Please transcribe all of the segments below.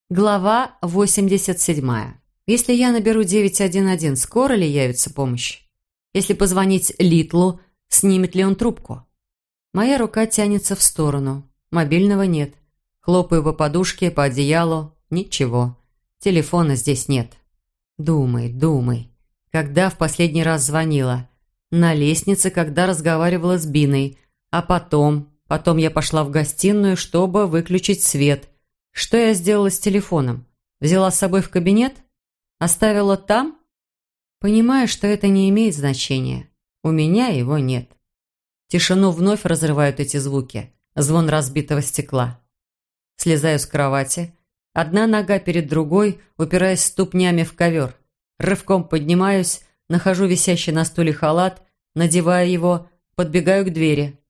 Глава 87. Если я наберу 911, скоро ли явится помощь? Если позвонить Литлу, снимет ли он трубку? Моя рука тянется в сторону. Мобильного нет. Хлопаю по подушке, по одеялу. Ничего. Телефона здесь нет. Думай, думай. Когда в последний раз звонила? На лестнице, когда разговаривала с Биной. А потом я пошла в гостиную, чтобы выключить свет. Что я сделала с телефоном? Взяла с собой в кабинет? Оставила там? Понимаю, что это не имеет значения. У меня его нет. Тишину вновь разрывают эти звуки. Звон разбитого стекла. Слезаю с кровати. Одна нога перед другой, упираясь ступнями в ковер. Рывком поднимаюсь, нахожу висящий на стуле халат, надеваю его, подбегаю к двери.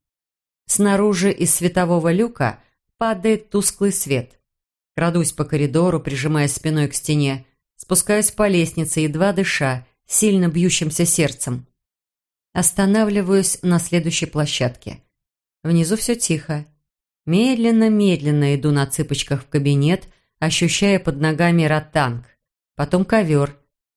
Снаружи из светового люка падает тусклый свет. Крадусь по коридору, прижимаясь спиной к стене. Спускаюсь по лестнице, едва дыша, сильно бьющимся сердцем. Останавливаюсь на следующей площадке. Внизу все тихо. Медленно-медленно иду на цыпочках в кабинет, ощущая под ногами ротанг. Потом ковер.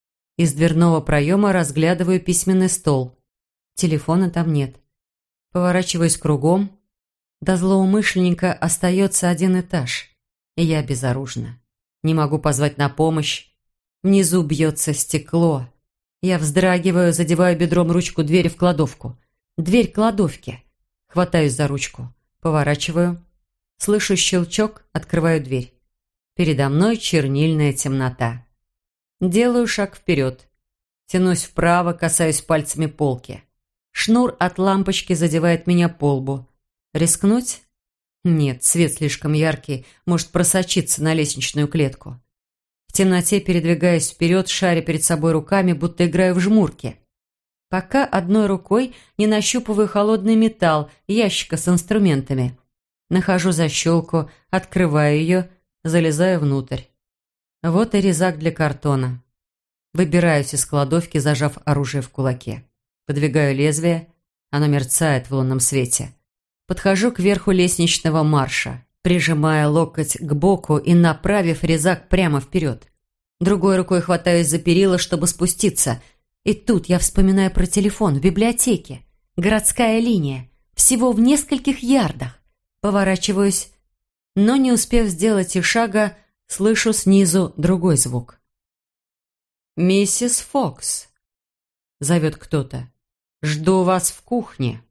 Из дверного проема разглядываю письменный стол. Телефона там нет. Поворачиваюсь кругом. До злоумышленника остается один этаж. И я безоружна. Не могу позвать на помощь. Внизу бьется стекло. Я вздрагиваю, задеваю бедром ручку двери в кладовку. Дверь кладовки. Хватаюсь за ручку. Поворачиваю. Слышу щелчок, открываю дверь. Передо мной чернильная темнота. Делаю шаг вперед. Тянусь вправо, касаюсь пальцами полки. Шнур от лампочки задевает меня по лбу. Рискнуть? Нет, свет слишком яркий, может просочиться на лестничную клетку. В темноте передвигаюсь вперед, шаря перед собой руками, будто играю в жмурки. Пока одной рукой не нащупываю холодный металл ящика с инструментами. Нахожу защелку, открываю ее, залезаю внутрь. Вот и резак для картона. Выбираюсь из кладовки, зажав оружие в кулаке. Подвигаю лезвие, оно мерцает в лунном свете. Подхожу к верху лестничного марша, прижимая локоть к боку и направив резак прямо вперед. Другой рукой хватаюсь за перила, чтобы спуститься. И тут я вспоминаю про телефон в библиотеке. Городская линия. Всего в нескольких ярдах. Поворачиваюсь, но не успев сделать и шага, слышу снизу другой звук. «Миссис Фокс», — зовет кто-то, — «жду вас в кухне».